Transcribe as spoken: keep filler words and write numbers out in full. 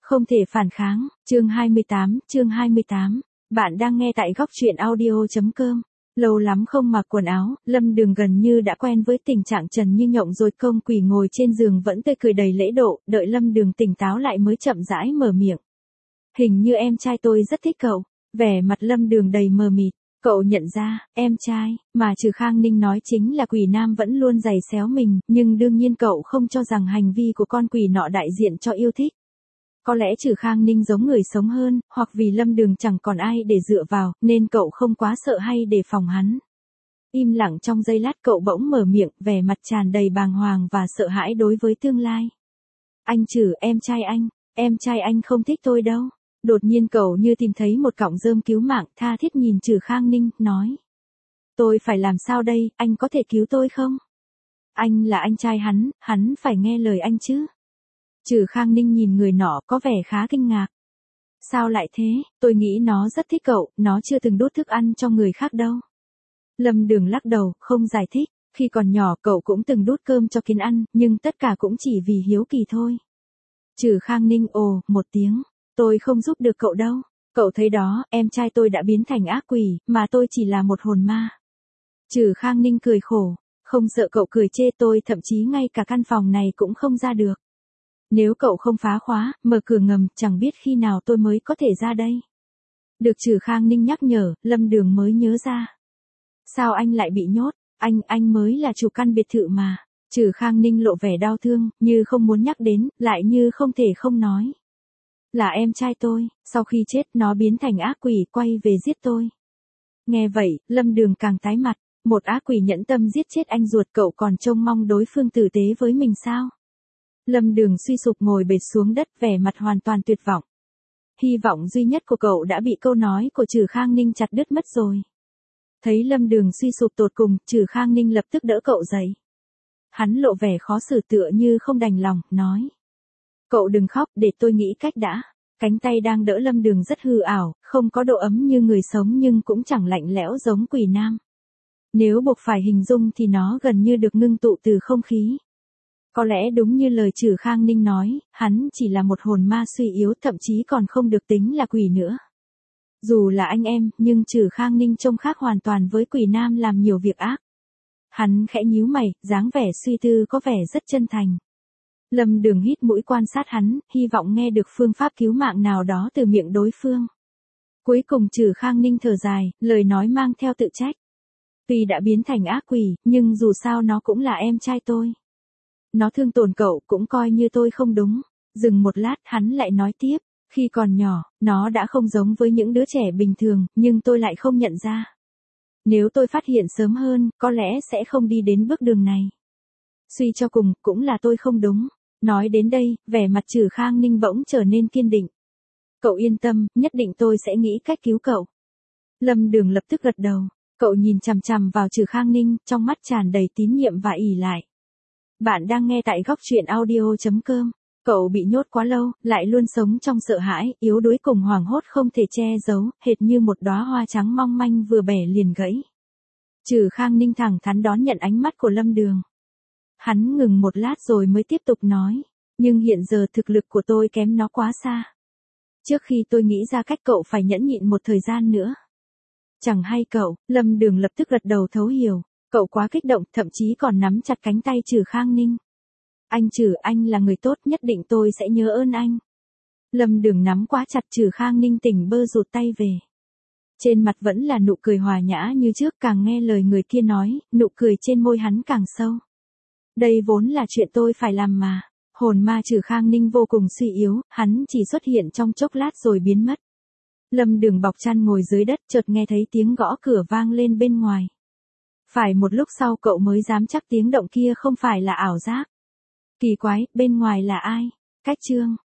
Không thể phản kháng, chương hai mươi tám, chương hai mươi tám. Bạn đang nghe tại góc truyện audio.com. Lâu lắm không mặc quần áo, Lâm Đường gần như đã quen với tình trạng trần như nhộng rồi, công quỳ ngồi trên giường vẫn tươi cười đầy lễ độ, đợi Lâm Đường tỉnh táo lại mới chậm rãi mở miệng. Hình như em trai tôi rất thích cậu. Vẻ mặt Lâm Đường đầy mờ mịt. Cậu nhận ra, em trai, mà Trừ Khang Ninh nói chính là quỷ nam vẫn luôn giày xéo mình, nhưng đương nhiên cậu không cho rằng hành vi của con quỷ nọ đại diện cho yêu thích. Có lẽ Trừ Khang Ninh giống người sống hơn, hoặc vì Lâm Đường chẳng còn ai để dựa vào, nên cậu không quá sợ hay đề phòng hắn. Im lặng trong giây lát cậu bỗng mở miệng, vẻ mặt tràn đầy bàng hoàng và sợ hãi đối với tương lai. Anh Trừ, em trai anh, em trai anh không thích tôi đâu. Đột nhiên cậu như tìm thấy một cọng rơm cứu mạng, tha thiết nhìn Trừ Khang Ninh, nói. Tôi phải làm sao đây, anh có thể cứu tôi không? Anh là anh trai hắn, hắn phải nghe lời anh chứ. Trừ Khang Ninh nhìn người nọ có vẻ khá kinh ngạc. Sao lại thế, tôi nghĩ nó rất thích cậu, nó chưa từng đút thức ăn cho người khác đâu. Lâm Đường lắc đầu, không giải thích, khi còn nhỏ cậu cũng từng đút cơm cho kiến ăn, nhưng tất cả cũng chỉ vì hiếu kỳ thôi. Trừ Khang Ninh ồ, một tiếng, tôi không giúp được cậu đâu, cậu thấy đó, em trai tôi đã biến thành ác quỷ, mà tôi chỉ là một hồn ma. Trừ Khang Ninh cười khổ, không sợ cậu cười chê tôi, thậm chí ngay cả căn phòng này cũng không ra được. Nếu cậu không phá khóa, mở cửa ngầm, chẳng biết khi nào tôi mới có thể ra đây. Được Trừ Khang Ninh nhắc nhở, Lâm Đường mới nhớ ra. Sao anh lại bị nhốt, anh, anh mới là chủ căn biệt thự mà. Trừ Khang Ninh lộ vẻ đau thương, như không muốn nhắc đến, lại như không thể không nói. Là em trai tôi, sau khi chết nó biến thành ác quỷ quay về giết tôi. Nghe vậy, Lâm Đường càng tái mặt, một ác quỷ nhẫn tâm giết chết anh ruột cậu còn trông mong đối phương tử tế với mình sao? Lâm Đường suy sụp ngồi bệt xuống đất, vẻ mặt hoàn toàn tuyệt vọng. Hy vọng duy nhất của cậu đã bị câu nói của Trừ Khang Ninh chặt đứt mất rồi. Thấy Lâm Đường suy sụp tột cùng, Trừ Khang Ninh lập tức đỡ cậu dậy. Hắn lộ vẻ khó xử tựa như không đành lòng, nói. Cậu đừng khóc, để tôi nghĩ cách đã. Cánh tay đang đỡ Lâm Đường rất hư ảo, không có độ ấm như người sống nhưng cũng chẳng lạnh lẽo giống quỷ nam. Nếu buộc phải hình dung thì nó gần như được ngưng tụ từ không khí. Có lẽ đúng như lời Trừ Khang Ninh nói, hắn chỉ là một hồn ma suy yếu, thậm chí còn không được tính là quỷ nữa. Dù là anh em, nhưng Trừ Khang Ninh trông khác hoàn toàn với quỷ nam làm nhiều việc ác. Hắn khẽ nhíu mày, dáng vẻ suy tư có vẻ rất chân thành. Lâm Đường hít mũi quan sát hắn, hy vọng nghe được phương pháp cứu mạng nào đó từ miệng đối phương. Cuối cùng Trừ Khang Ninh thở dài, lời nói mang theo tự trách. Tuy đã biến thành ác quỷ, nhưng dù sao nó cũng là em trai tôi. Nó thương tổn cậu cũng coi như tôi không đúng. Dừng một lát hắn lại nói tiếp, khi còn nhỏ, nó đã không giống với những đứa trẻ bình thường, nhưng tôi lại không nhận ra. Nếu tôi phát hiện sớm hơn, có lẽ sẽ không đi đến bước đường này. Suy cho cùng, cũng là tôi không đúng. Nói đến đây, vẻ mặt Trừ Khang Ninh bỗng trở nên kiên định. Cậu yên tâm, nhất định tôi sẽ nghĩ cách cứu cậu. Lâm Đường lập tức gật đầu, cậu nhìn chằm chằm vào Trừ Khang Ninh, trong mắt tràn đầy tín nhiệm và ỷ lại. Bạn đang nghe tại góc truyện audio.com. Cậu bị nhốt quá lâu, lại luôn sống trong sợ hãi, yếu đuối cùng hoảng hốt không thể che giấu, hệt như một đóa hoa trắng mong manh vừa bẻ liền gãy. Trừ Khang Ninh thẳng thắn đón nhận ánh mắt của Lâm Đường. Hắn ngừng một lát rồi mới tiếp tục nói, nhưng hiện giờ thực lực của tôi kém nó quá xa. Trước khi tôi nghĩ ra cách cậu phải nhẫn nhịn một thời gian nữa. Chẳng hay cậu, Lâm Đường lập tức gật đầu thấu hiểu, cậu quá kích động, thậm chí còn nắm chặt cánh tay Trừ Khang Ninh. Anh Trừ, anh là người tốt, nhất định tôi sẽ nhớ ơn anh. Lâm Đường nắm quá chặt Trừ Khang Ninh, tỉnh bơ rụt tay về. Trên mặt vẫn là nụ cười hòa nhã như trước, càng nghe lời người kia nói, nụ cười trên môi hắn càng sâu. Đây vốn là chuyện tôi phải làm mà. Hồn ma Trừ Khang Ninh vô cùng suy yếu, hắn chỉ xuất hiện trong chốc lát rồi biến mất. Lâm Đường bọc chăn ngồi dưới đất, chợt nghe thấy tiếng gõ cửa vang lên bên ngoài. Phải một lúc sau cậu mới dám chắc tiếng động kia không phải là ảo giác. Kỳ quái, bên ngoài là ai? Cách chương.